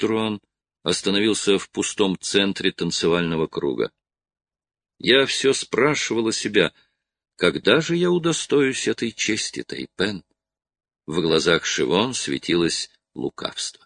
Струан остановился в пустом центре танцевального круга. Я все спрашивала себя, когда же я удостоюсь этой чести, Тайпен? В глазах Шивон светилось лукавство.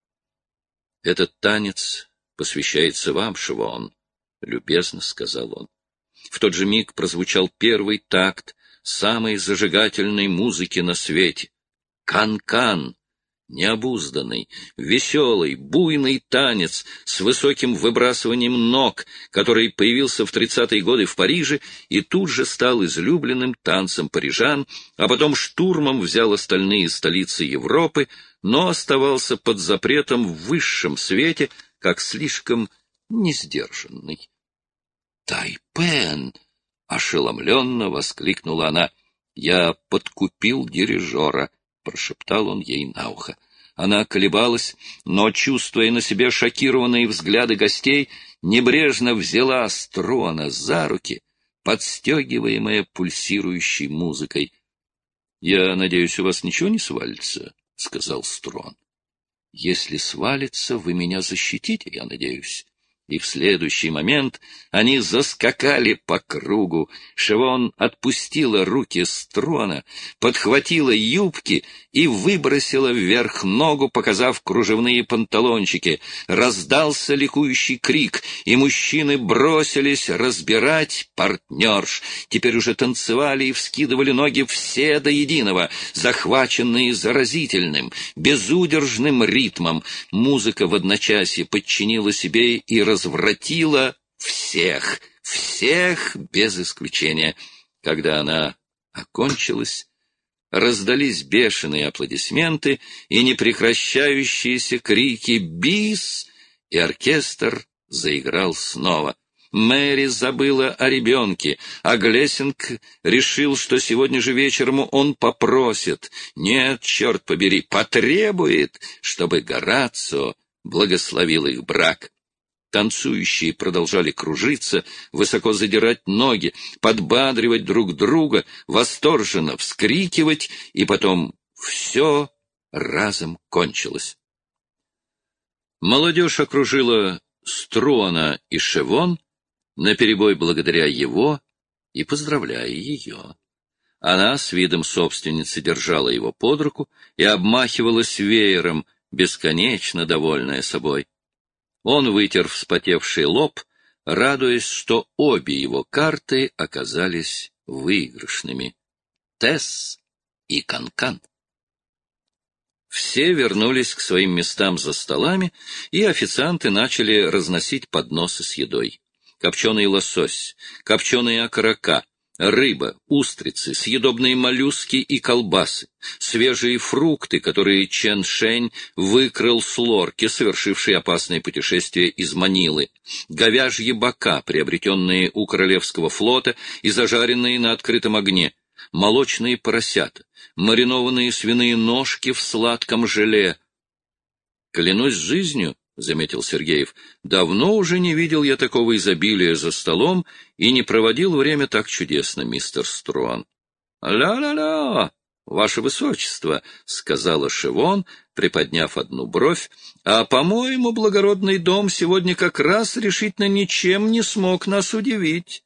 «Этот танец посвящается вам, Шивон», — любезно сказал он. В тот же миг прозвучал первый такт самой зажигательной музыки на свете. Кан-кан. Необузданный, веселый, буйный танец с высоким выбрасыванием ног, который появился в 30-е годы в Париже и тут же стал излюбленным танцем парижан, а потом штурмом взял остальные столицы Европы, но оставался под запретом в высшем свете, как слишком несдержанный. «Тайпен!» — ошеломленно воскликнула она. «Я подкупил дирижера», — прошептал он ей на ухо. Она колебалась, но, чувствуя на себе шокированные взгляды гостей, небрежно взяла Струана за руки, подстегиваемая пульсирующей музыкой. — Я надеюсь, у вас ничего не свалится, — сказал Струан. — Если свалится, вы меня защитите, я надеюсь. И в следующий момент они заскакали по кругу. Шивон отпустила руки Струана, подхватила юбки и выбросила вверх ногу, показав кружевные панталончики. Раздался ликующий крик, и мужчины бросились разбирать партнерш. Теперь уже танцевали и вскидывали ноги все до единого, захваченные заразительным, безудержным ритмом. Музыка в одночасье подчинила себе и развратила всех без исключения. Когда она окончилась, раздались бешеные аплодисменты и непрекращающиеся крики «Бис!», и оркестр заиграл снова. Мэри забыла о ребенке, а Глессинг решил, что сегодня же вечером он попросит, нет, черт побери, потребует, чтобы Горацио благословил их брак. Танцующие продолжали кружиться, высоко задирать ноги, подбадривать друг друга, восторженно вскрикивать, и потом все разом кончилось. Молодежь окружила Струана и Шивон, наперебой благодаря его и поздравляя ее. Она с видом собственницы держала его под руку и обмахивалась веером, бесконечно довольная собой. Он вытер вспотевший лоб, радуясь, что обе его карты оказались выигрышными — Тесс и Кан-кан. Все вернулись к своим местам за столами, и официанты начали разносить подносы с едой. Копченый лосось, копченые окорока, рыба, устрицы, съедобные моллюски и колбасы, свежие фрукты, которые Чен Шень выкрал с лорки, совершившей опасное путешествие из Манилы, говяжьи бока, приобретенные у Королевского флота и зажаренные на открытом огне, молочные поросята, маринованные свиные ножки в сладком желе. «Клянусь жизнью, — заметил Сергеев, — давно уже не видел я такого изобилия за столом и не проводил время так чудесно, мистер Струан. — Ля-ля-ля, ваше высочество, — сказала Шивон, приподняв одну бровь, — а, по-моему, благородный дом сегодня как раз решительно ничем не смог нас удивить.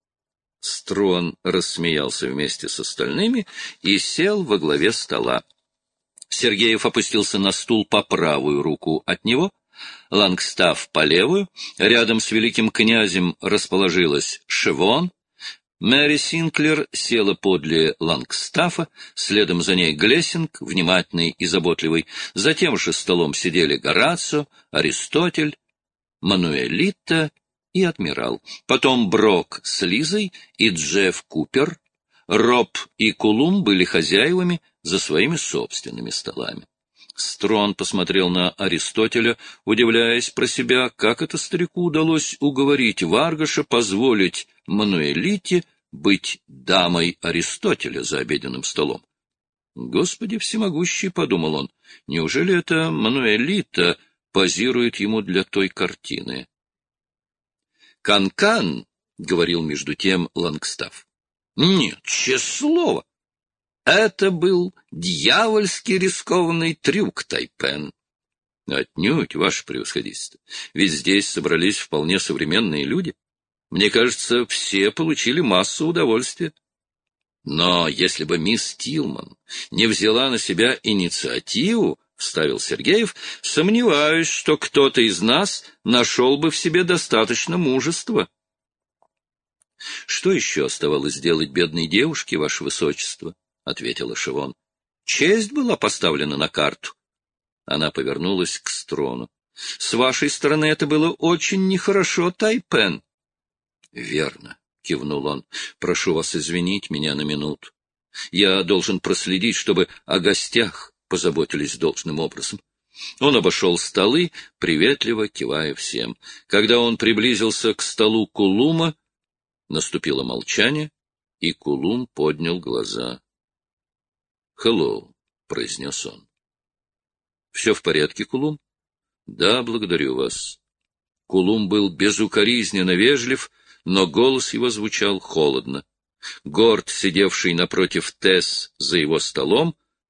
Струан рассмеялся вместе с остальными и сел во главе стола. Сергеев опустился на стул по правую руку от него, Лангстаф по левую, рядом с великим князем расположилась Шивон, Мэри Синклер села подле Лангстафа, следом за ней Глессинг, внимательный и заботливый, за тем же столом сидели Горацио, Аристотель, Мануэлита и адмирал, потом Брок с Лизой и Джефф Купер. Роб и Кулум были хозяевами за своими собственными столами. Струан посмотрел на Аристотеля, удивляясь про себя, как это старику удалось уговорить Варгаша позволить Мануэлите быть дамой Аристотеля за обеденным столом. «Господи всемогущий», — подумал он, — «неужели это Мануэлита позирует ему для той картины?» «Кан-кан», — говорил между тем Лангстаф. «Нет, честное слово, это был дьявольски рискованный трюк, Тайпен. Отнюдь, ваше превосходительство. Ведь здесь собрались вполне современные люди. Мне кажется, все получили массу удовольствия. Но если бы мисс Тилман не взяла на себя инициативу, — вставил Сергеев, — сомневаюсь, что кто-то из нас нашел бы в себе достаточно мужества. — Что еще оставалось делать бедной девушке, ваше высочество? — ответила Шевон. — Честь была поставлена на карту. Она повернулась к Строну. — С вашей стороны это было очень нехорошо, Тайпен. — Верно, — кивнул он. — Прошу вас извинить меня на минуту. Я должен проследить, чтобы о гостях позаботились должным образом. Он обошел столы, приветливо кивая всем. Когда он приблизился к столу Кулума, наступило молчание, и Кулум поднял глаза. «Hello», — произнес он. «Все в порядке, Кулум?» «Да, благодарю вас». Кулум был безукоризненно вежлив, но голос его звучал холодно. Горд, сидевший напротив Тесс за его столом,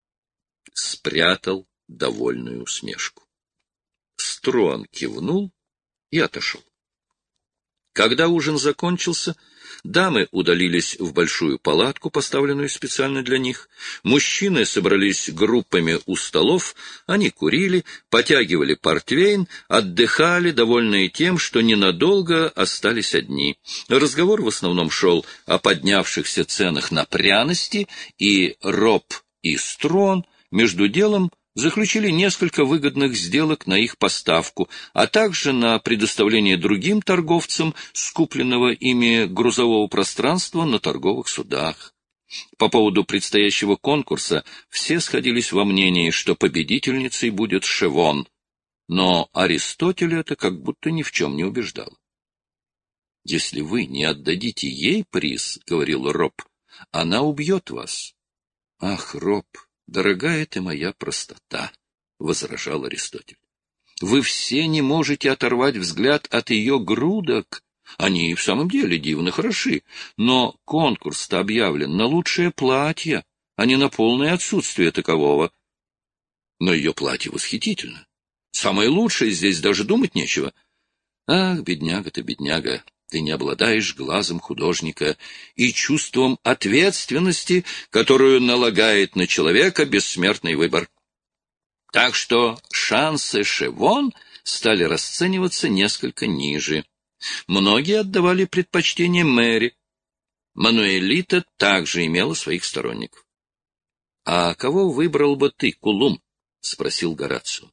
спрятал довольную усмешку. Строн кивнул и отошел. Когда ужин закончился, дамы удалились в большую палатку, поставленную специально для них. Мужчины собрались группами у столов, они курили, потягивали портвейн, отдыхали, довольные тем, что ненадолго остались одни. Разговор в основном шел о поднявшихся ценах на пряности, и Роб и Строн между делом заключили несколько выгодных сделок на их поставку, а также на предоставление другим торговцам скупленного ими грузового пространства на торговых судах. По поводу предстоящего конкурса все сходились во мнении, что победительницей будет Шевон, но Аристотеля это как будто ни в чем не убеждало. «Если вы не отдадите ей приз, — говорил Роб, — она убьет вас». «Ах, Роб, дорогая ты моя простота, — возражал Аристотель. — Вы все не можете оторвать взгляд от ее грудок. Они и в самом деле дивно хороши, но конкурс-то объявлен на лучшее платье, а не на полное отсутствие такового. Но ее платье восхитительно. Самое лучшее здесь даже думать нечего. Ах, бедняга ты, бедняга! Ты не обладаешь глазом художника и чувством ответственности, которую налагает на человека бессмертный выбор. Так что шансы Шевон стали расцениваться несколько ниже. Многие отдавали предпочтение Мэри. Мануэлита также имела своих сторонников. — А кого выбрал бы ты, Кулум? — спросил Горацио.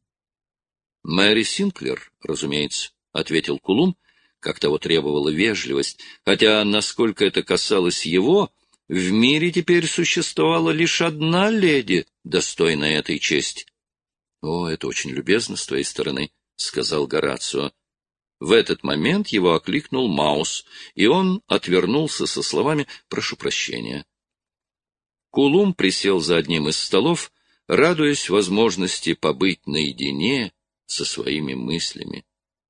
— Мэри Синклер, разумеется, — ответил Кулум, как того требовала вежливость, хотя, насколько это касалось его, в мире теперь существовала лишь одна леди, достойная этой чести. — О, это очень любезно с твоей стороны, — сказал Горацио. В этот момент его окликнул Маус, и он отвернулся со словами «прошу прощения». Кулум присел за одним из столов, радуясь возможности побыть наедине со своими мыслями.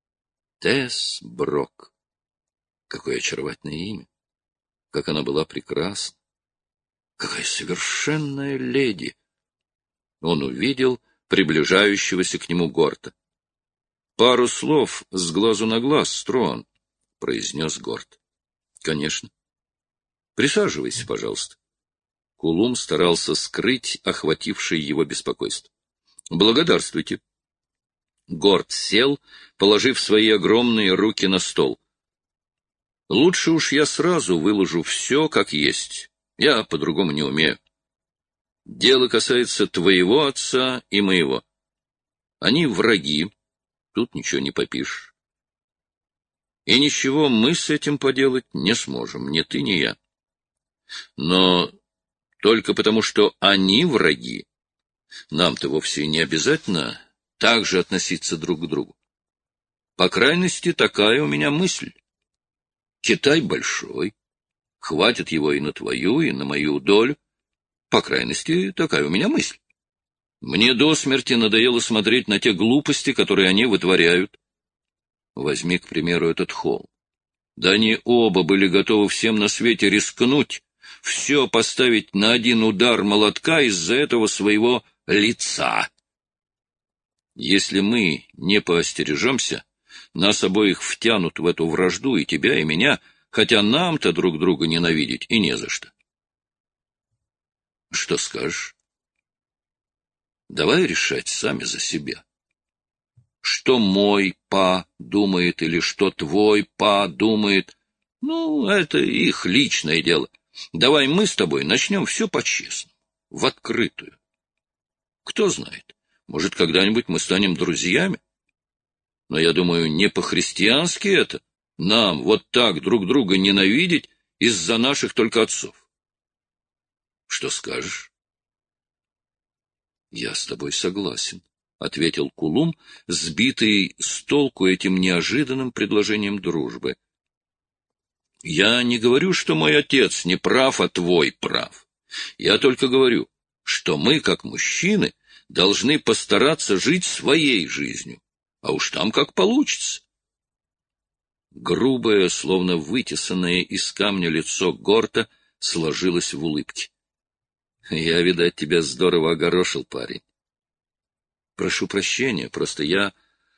Тесс Брок. Какое очаровательное имя! Как она была прекрасна! Какая совершенная леди! Он увидел приближающегося к нему Горта. — Пару слов с глазу на глаз, Строн, — произнес Горт. — Конечно. — Присаживайся, пожалуйста. Кулум старался скрыть охватившее его беспокойство. — Благодарствуйте. Горт сел, положив свои огромные руки на стол. — Лучше уж я сразу выложу все, как есть. Я по-другому не умею. Дело касается твоего отца и моего. Они враги, тут ничего не попишешь. И ничего мы с этим поделать не сможем, ни ты, ни я. Но только потому, что они враги, нам-то вовсе не обязательно так же относиться друг к другу. По крайности, такая у меня мысль. Китай большой, хватит его и на твою, и на мою долю. По крайности, такая у меня мысль. Мне до смерти надоело смотреть на те глупости, которые они вытворяют. Возьми, к примеру, этот холм. Да они оба были готовы всем на свете рискнуть, все поставить на один удар молотка из-за этого своего лица. Если мы не поостережемся, нас обоих втянут в эту вражду, и тебя, и меня, хотя нам-то друг друга ненавидеть и не за что. Что скажешь? Давай решать сами за себя. Что мой па думает или что твой па думает, ну, это их личное дело. Давай мы с тобой начнем все по-честному, в открытую. Кто знает, может, когда-нибудь мы станем друзьями? Но я думаю, не по-христиански это, нам вот так друг друга ненавидеть из-за наших только отцов. Что скажешь? Я с тобой согласен, — ответил Кулум, сбитый с толку этим неожиданным предложением дружбы. Я не говорю, что мой отец не прав, а твой прав. Я только говорю, что мы, как мужчины, должны постараться жить своей жизнью, а уж там как получится. Грубое, словно вытесанное из камня лицо Горта сложилось в улыбке. Я, видать, тебя здорово огорошил, парень. Прошу прощения, просто я...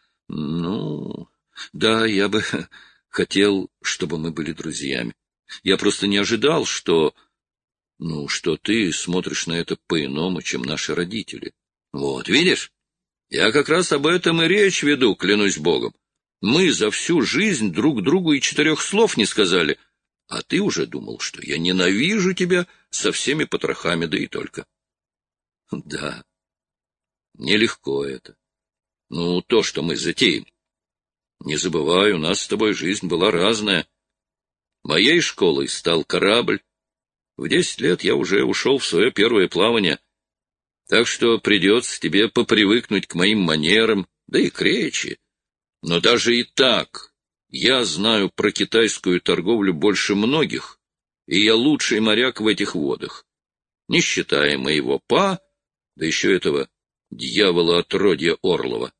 Да, я бы хотел, чтобы мы были друзьями. Я просто не ожидал, что ты смотришь на это по-иному, чем наши родители. Вот, видишь? Я как раз об этом и речь веду, клянусь Богом. Мы за всю жизнь друг другу и 4 слов не сказали, а ты уже думал, что я ненавижу тебя со всеми потрохами, да и только. Да, нелегко это. То, что мы затеем. Не забывай, у нас с тобой жизнь была разная. Моей школой стал корабль. В 10 лет я уже ушел в свое первое плавание. Так что придется тебе попривыкнуть к моим манерам, да и к речи. Но даже и так я знаю про китайскую торговлю больше многих, и я лучший моряк в этих водах, не считая моего па, да еще этого дьявола отродья Орлова.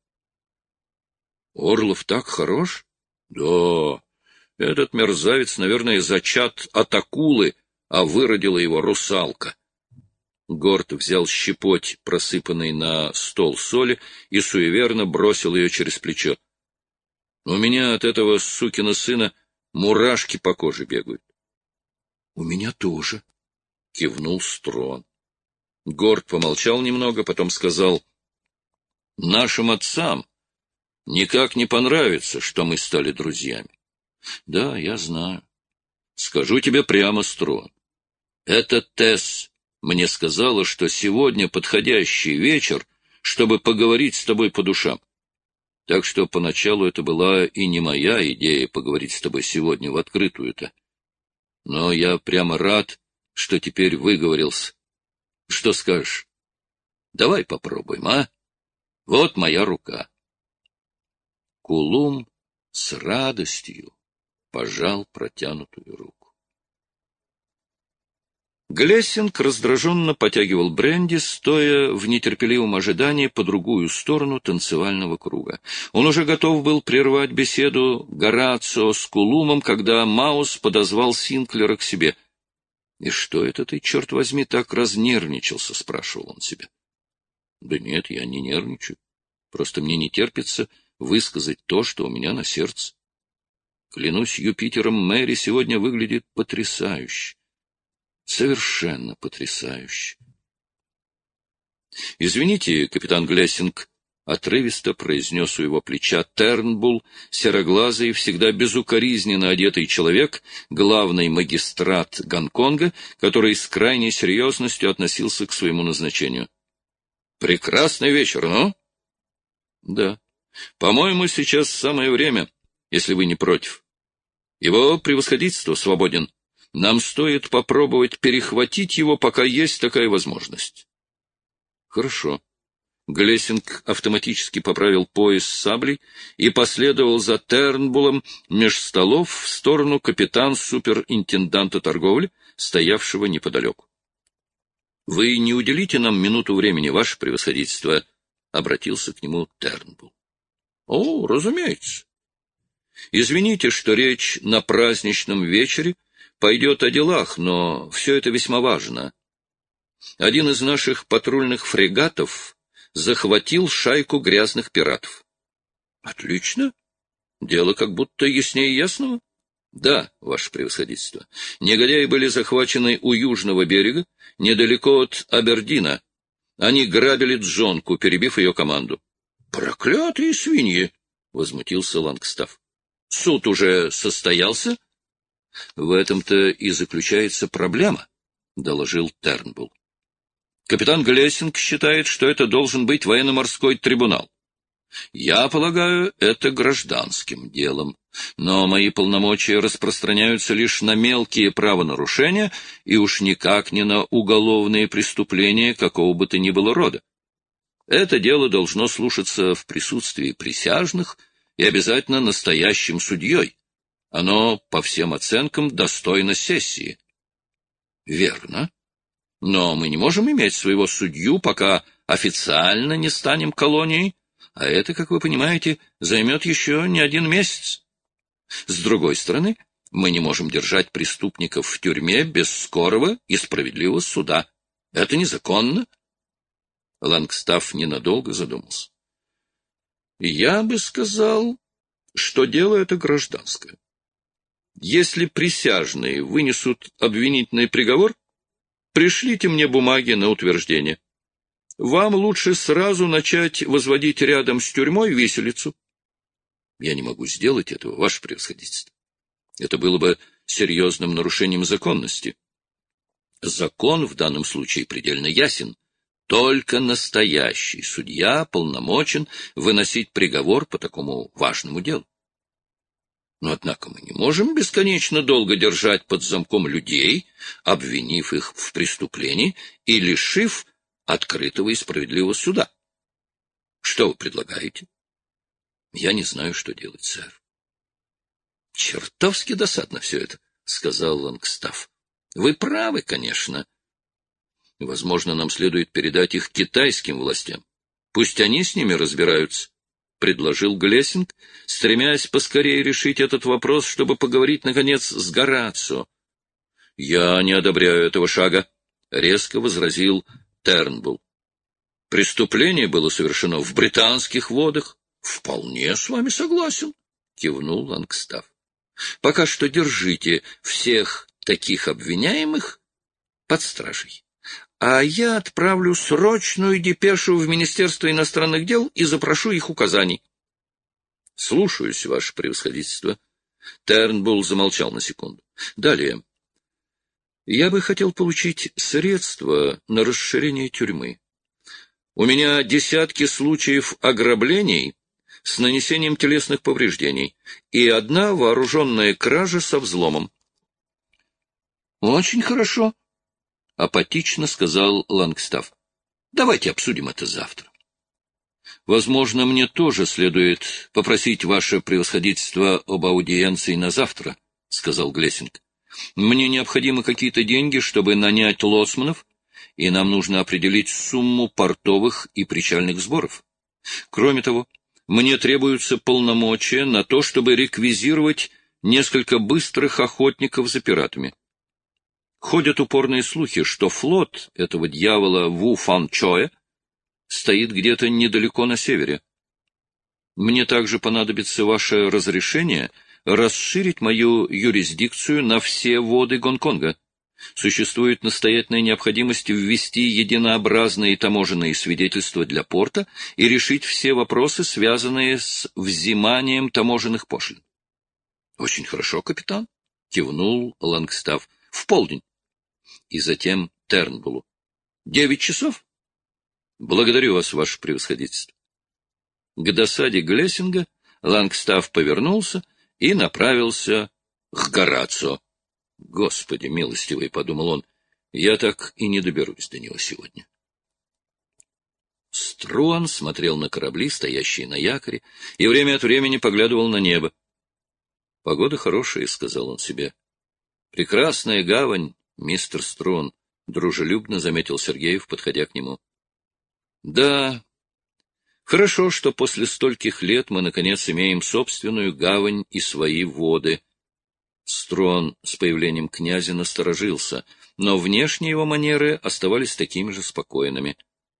Орлов так хорош? Да, этот мерзавец, наверное, зачат от акулы, а выродила его русалка. Горд взял щепоть, просыпанной на стол соли, и суеверно бросил ее через плечо. У меня от этого сукина сына мурашки по коже бегают. — У меня тоже, — кивнул Строн. Горд помолчал немного, потом сказал: — Нашим отцам никак не понравится, что мы стали друзьями. — Да, я знаю. Скажу тебе прямо, Строн. Это Тесс мне сказала, что сегодня подходящий вечер, чтобы поговорить с тобой по душам. Так что поначалу это была и не моя идея поговорить с тобой сегодня в открытую-то. Но я прямо рад, что теперь выговорился. Что скажешь? Давай попробуем, а? Вот моя рука. Кулум с радостью пожал протянутую руку. Глессинг раздраженно потягивал бренди, стоя в нетерпеливом ожидании по другую сторону танцевального круга. Он уже готов был прервать беседу Горацио с Кулумом, когда Маус подозвал Синклера к себе. — И что это ты, черт возьми, так разнервничался? — спрашивал он себя. — Да нет, я не нервничаю. Просто мне не терпится высказать то, что у меня на сердце. Клянусь Юпитером, Мэри сегодня выглядит потрясающе. Совершенно потрясающе. — Извините, капитан Глессинг, — отрывисто произнес у его плеча Тернбулл, сероглазый, всегда безукоризненно одетый человек, главный магистрат Гонконга, который с крайней серьезностью относился к своему назначению. — Прекрасный вечер, ну? — Да. По-моему, сейчас самое время, если вы не против. Его превосходительство свободен. Нам стоит попробовать перехватить его, пока есть такая возможность. Хорошо. Глессинг автоматически поправил пояс с саблей и последовал за Тернбуллом меж столов в сторону капитан-суперинтенданта торговли, стоявшего неподалеку. — Вы не уделите нам минуту времени, ваше превосходительство? — обратился к нему Тернбулл. — О, разумеется. Извините, что речь на праздничном вечере пойдет о делах, но все это весьма важно. Один из наших патрульных фрегатов захватил шайку грязных пиратов. — Отлично. Дело как будто яснее ясного. — Да, ваше превосходительство. Негодяи были захвачены у южного берега, недалеко от Абердина. Они грабили джонку, перебив ее команду. — Проклятые свиньи! — возмутился Лангстаф. — Суд уже состоялся? — В этом-то и заключается проблема, — доложил Тернбулл. Капитан Глессинг считает, что это должен быть военно-морской трибунал. Я полагаю, это гражданским делом, но мои полномочия распространяются лишь на мелкие правонарушения и уж никак не на уголовные преступления какого бы то ни было рода. Это дело должно слушаться в присутствии присяжных и обязательно настоящим судьей. Оно, по всем оценкам, достойно сессии. Верно. Но мы не можем иметь своего судью, пока официально не станем колонией, а это, как вы понимаете, займет еще не 1 месяц. С другой стороны, мы не можем держать преступников в тюрьме без скорого и справедливого суда. Это незаконно. Лангстаф ненадолго задумался. Я бы сказал, что дело это гражданское. Если присяжные вынесут обвинительный приговор, пришлите мне бумаги на утверждение. Вам лучше сразу начать возводить рядом с тюрьмой виселицу. Я не могу сделать этого, ваше превосходительство. Это было бы серьезным нарушением законности. Закон в данном случае предельно ясен. Только настоящий судья полномочен выносить приговор по такому важному делу. Но, однако, мы не можем бесконечно долго держать под замком людей, обвинив их в преступлении и лишив открытого и справедливого суда. Что вы предлагаете? Я не знаю, что делать, сэр. Чертовски досадно все это, — сказал Лангстаф. Вы правы, конечно. Возможно, нам следует передать их китайским властям. Пусть они с ними разбираются, — предложил Глессинг, стремясь поскорее решить этот вопрос, чтобы поговорить, наконец, с Горацио. — Я не одобряю этого шага, — резко возразил Тернбулл. Преступление было совершено в британских водах. — Вполне с вами согласен, — кивнул Лангстаф. — Пока что держите всех таких обвиняемых под стражей. А я отправлю срочную депешу в Министерство иностранных дел и запрошу их указаний. — Слушаюсь, ваше превосходительство. Тернбулл замолчал на секунду. Далее. Я бы хотел получить средства на расширение тюрьмы. У меня десятки случаев ограблений с нанесением телесных повреждений и 1 вооруженная кража со взломом. — Очень хорошо, — апатично сказал Лангстаф. — Давайте обсудим это завтра. — Возможно, мне тоже следует попросить ваше превосходительство об аудиенции на завтра, — сказал Глессинг. — Мне необходимы какие-то деньги, чтобы нанять лоцманов, и нам нужно определить сумму портовых и причальных сборов. Кроме того, мне требуются полномочия на то, чтобы реквизировать несколько быстрых охотников за пиратами. Ходят упорные слухи, что флот этого дьявола Ву Фан Чоя стоит где-то недалеко на севере. Мне также понадобится ваше разрешение расширить мою юрисдикцию на все воды Гонконга. Существует настоятельная необходимость ввести единообразные таможенные свидетельства для порта и решить все вопросы, связанные с взиманием таможенных пошлин. — Очень хорошо, капитан, — кивнул Лангстаф. — В полдень. И затем Тернбуллу. 9 часов? Благодарю вас, ваше превосходительство. К досаде Глессинга Лангстаф повернулся и направился к Горацио. Господи милостивый, — подумал он, — я так и не доберусь до него сегодня. Струан смотрел на корабли, стоящие на якоре, и время от времени поглядывал на небо. — Погода хорошая, — сказал он себе. — Прекрасная гавань, мистер Струан, — дружелюбно заметил Сергеев, подходя к нему. — Да, хорошо, что после стольких лет мы, наконец, имеем собственную гавань и свои воды. Струан с появлением князя насторожился, но внешние его манеры оставались такими же спокойными.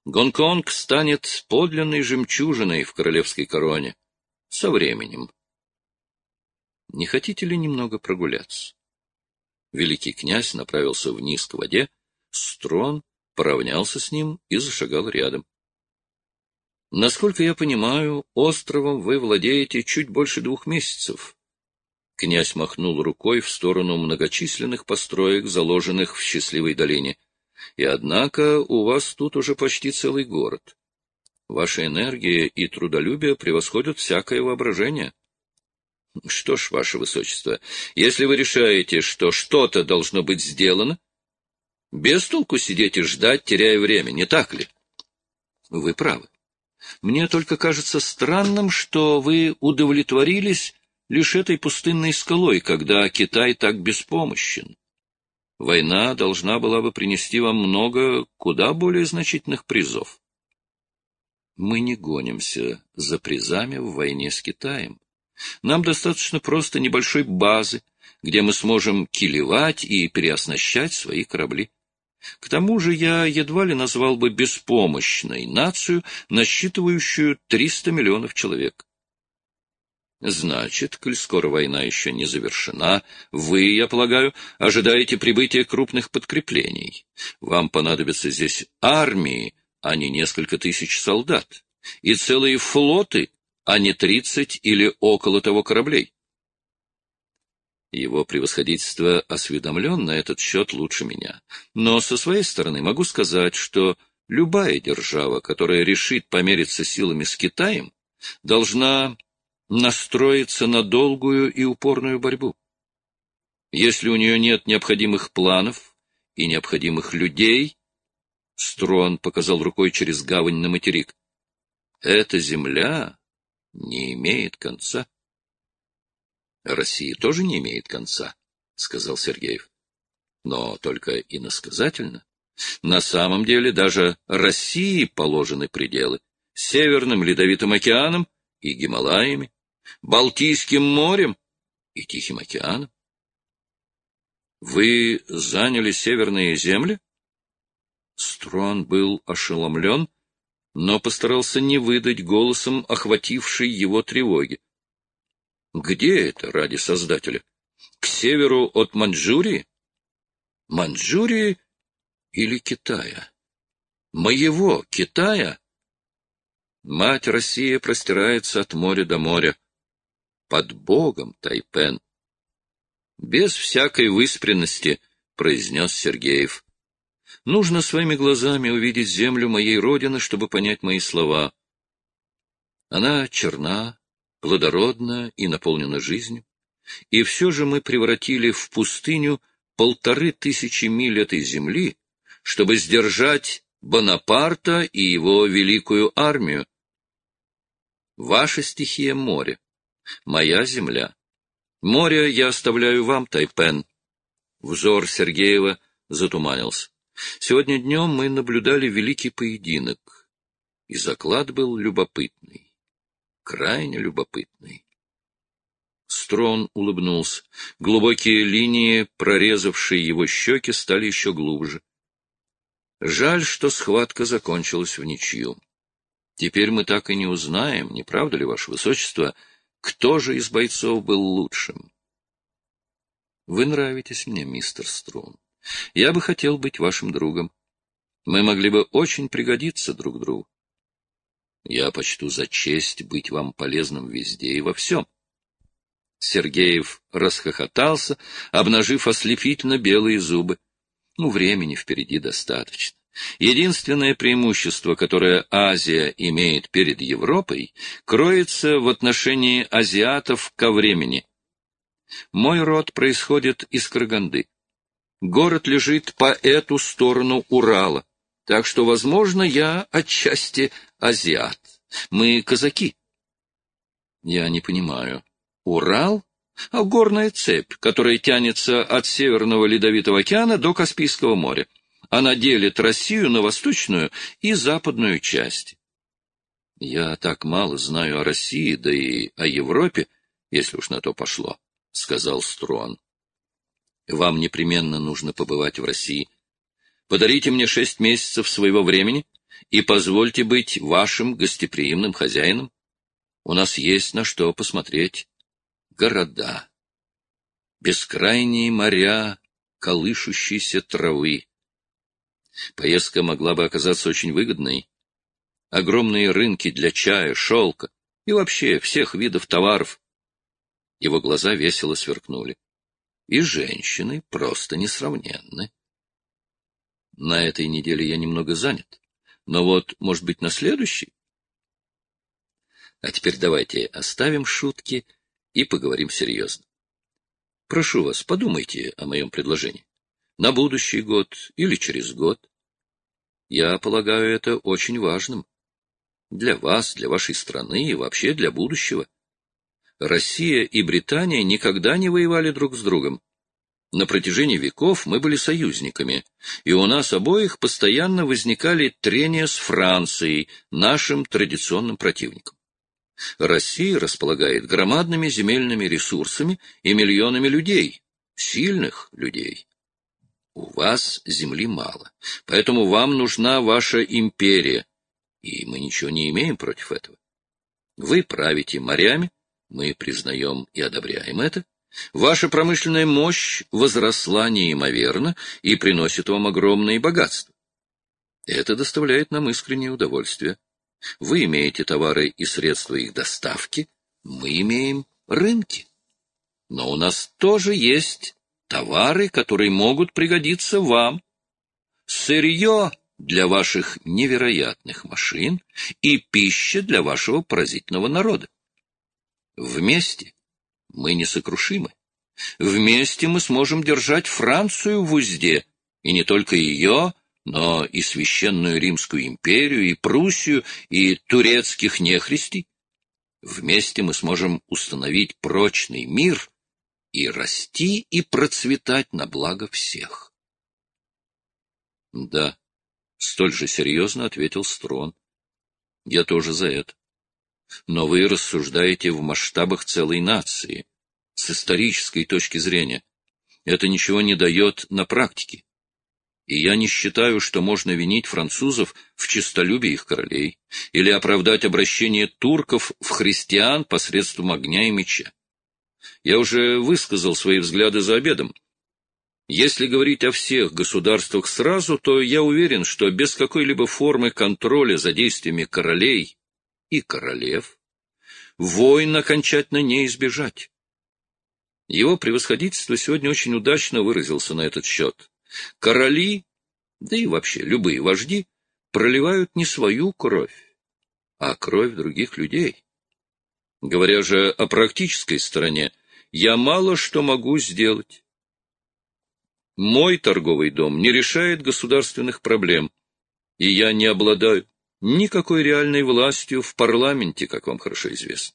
Гонконг станет подлинной жемчужиной в королевской короне. Со временем. Не хотите ли немного прогуляться? Великий князь направился вниз к воде, Строн поравнялся с ним и зашагал рядом. Насколько я понимаю, островом вы владеете чуть больше 2 месяцев. Князь махнул рукой в сторону многочисленных построек, заложенных в счастливой долине. И однако у вас тут уже почти целый город. Ваша энергия и трудолюбие превосходят всякое воображение. Что ж, ваше высочество, если вы решаете, что что-то должно быть сделано, без толку сидеть и ждать, теряя время, не так ли? Вы правы. Мне только кажется странным, что вы удовлетворились лишь этой пустынной скалой, когда Китай так беспомощен. Война должна была бы принести вам много куда более значительных призов. Мы не гонимся за призами в войне с Китаем. Нам достаточно просто небольшой базы, где мы сможем килевать и переоснащать свои корабли. К тому же я едва ли назвал бы беспомощной нацию, насчитывающую 300 миллионов человек. Значит, коль скоро война еще не завершена, вы, я полагаю, ожидаете прибытия крупных подкреплений. Вам понадобятся здесь армии, а не несколько тысяч солдат, и целые флоты, а не 30 или около того кораблей. Его превосходительство осведомлен на этот счет лучше меня. Но со своей стороны могу сказать, что любая держава, которая решит помериться силами с Китаем, должна настроиться на долгую и упорную борьбу. Если у нее нет необходимых планов и необходимых людей, Строн показал рукой через гавань на материк, эта земля не имеет конца. Россия тоже не имеет конца, — сказал Сергеев. Но только иносказательно. На самом деле даже России положены пределы Северным Ледовитым океаном и Гималаями, Балтийским морем и Тихим океаном. Вы заняли северные земли? Строн был ошеломлен, но постарался не выдать голосом охватившей его тревоги. Где это, ради Создателя? К северу от Маньчжурии? Маньчжурии или Китая? Моего Китая? Мать Россия простирается от моря до моря. Под Богом, Тайпен. Без всякой выспренности, произнес Сергеев. Нужно своими глазами увидеть землю моей родины, чтобы понять мои слова. Она черна, плодородна и наполнена жизнью, и все же мы превратили в пустыню 1500 миль этой земли, чтобы сдержать Бонапарта и его великую армию. Ваша стихия — море, моя земля. Море я оставляю вам, Тайпен. Взор Сергеева затуманился. Сегодня днем мы наблюдали великий поединок, и заклад был любопытный, крайне любопытный. Строн улыбнулся. Глубокие линии, прорезавшие его щеки, стали еще глубже. Жаль, что схватка закончилась в ничью. Теперь мы так и не узнаем, не правда ли, Ваше Высочество, кто же из бойцов был лучшим? Вы нравитесь мне, мистер Струн. Я бы хотел быть вашим другом. Мы могли бы очень пригодиться друг другу. Я почту за честь быть вам полезным везде и во всем. Сергеев расхохотался, обнажив ослепительно белые зубы. Времени впереди достаточно. Единственное преимущество, которое Азия имеет перед Европой, кроется в отношении азиатов ко времени. Мой род происходит из Караганды. Город лежит по эту сторону Урала, так что, возможно, я отчасти азиат. Мы казаки. Я не понимаю. Урал? Горная цепь, которая тянется от Северного Ледовитого океана до Каспийского моря. Она делит Россию на восточную и западную части. Я так мало знаю о России, да и о Европе, если уж на то пошло, — сказал Строн. Вам непременно нужно побывать в России. Подарите мне 6 месяцев своего времени, и позвольте быть вашим гостеприимным хозяином. У нас есть на что посмотреть. Города, бескрайние моря, колышущиеся травы. Поездка могла бы оказаться очень выгодной. Огромные рынки для чая, шелка и вообще всех видов товаров. Его глаза весело сверкнули. И женщины просто несравненны. На этой неделе я немного занят, но вот, может быть, на следующей? А теперь давайте оставим шутки и поговорим серьезно. Прошу вас, подумайте о моем предложении. На будущий год или через год. Я полагаю это очень важным. Для вас, для вашей страны и вообще для будущего. Россия и Британия никогда не воевали друг с другом. На протяжении веков мы были союзниками, и у нас обоих постоянно возникали трения с Францией, нашим традиционным противником. Россия располагает громадными земельными ресурсами и миллионами людей, сильных людей. У вас земли мало, поэтому вам нужна ваша империя, и мы ничего не имеем против этого. Вы правите морями, мы признаем и одобряем это. Ваша промышленная мощь возросла неимоверно и приносит вам огромные богатства. Это доставляет нам искреннее удовольствие. Вы имеете товары и средства их доставки, мы имеем рынки. Но у нас тоже есть товары, которые могут пригодиться вам. Сырье для ваших невероятных машин и пища для вашего поразительного народа. Вместе мы несокрушимы. Вместе мы сможем держать Францию в узде, и не только ее, но и Священную Римскую империю, и Пруссию, и турецких нехристей. Вместе мы сможем установить прочный мир и расти и процветать на благо всех. — Да, — столь же серьезно ответил Строн. — Я тоже за это. Но вы рассуждаете в масштабах целой нации, с исторической точки зрения. Это ничего не дает на практике. И я не считаю, что можно винить французов в честолюбии их королей или оправдать обращение турков в христиан посредством огня и меча. Я уже высказал свои взгляды за обедом. Если говорить о всех государствах сразу, то я уверен, что без какой-либо формы контроля за действиями королей и королев войн окончательно не избежать. Его превосходительство сегодня очень удачно выразился на этот счет. Короли, да и вообще любые вожди, проливают не свою кровь, а кровь других людей. Говоря же о практической стороне, я мало что могу сделать. Мой торговый дом не решает государственных проблем, и я не обладаю никакой реальной властью в парламенте, как вам хорошо известно.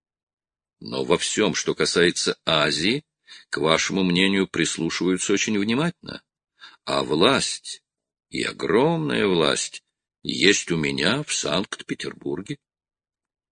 Но во всем, что касается Азии, к вашему мнению прислушиваются очень внимательно. А власть, и огромная власть, есть у меня в Санкт-Петербурге.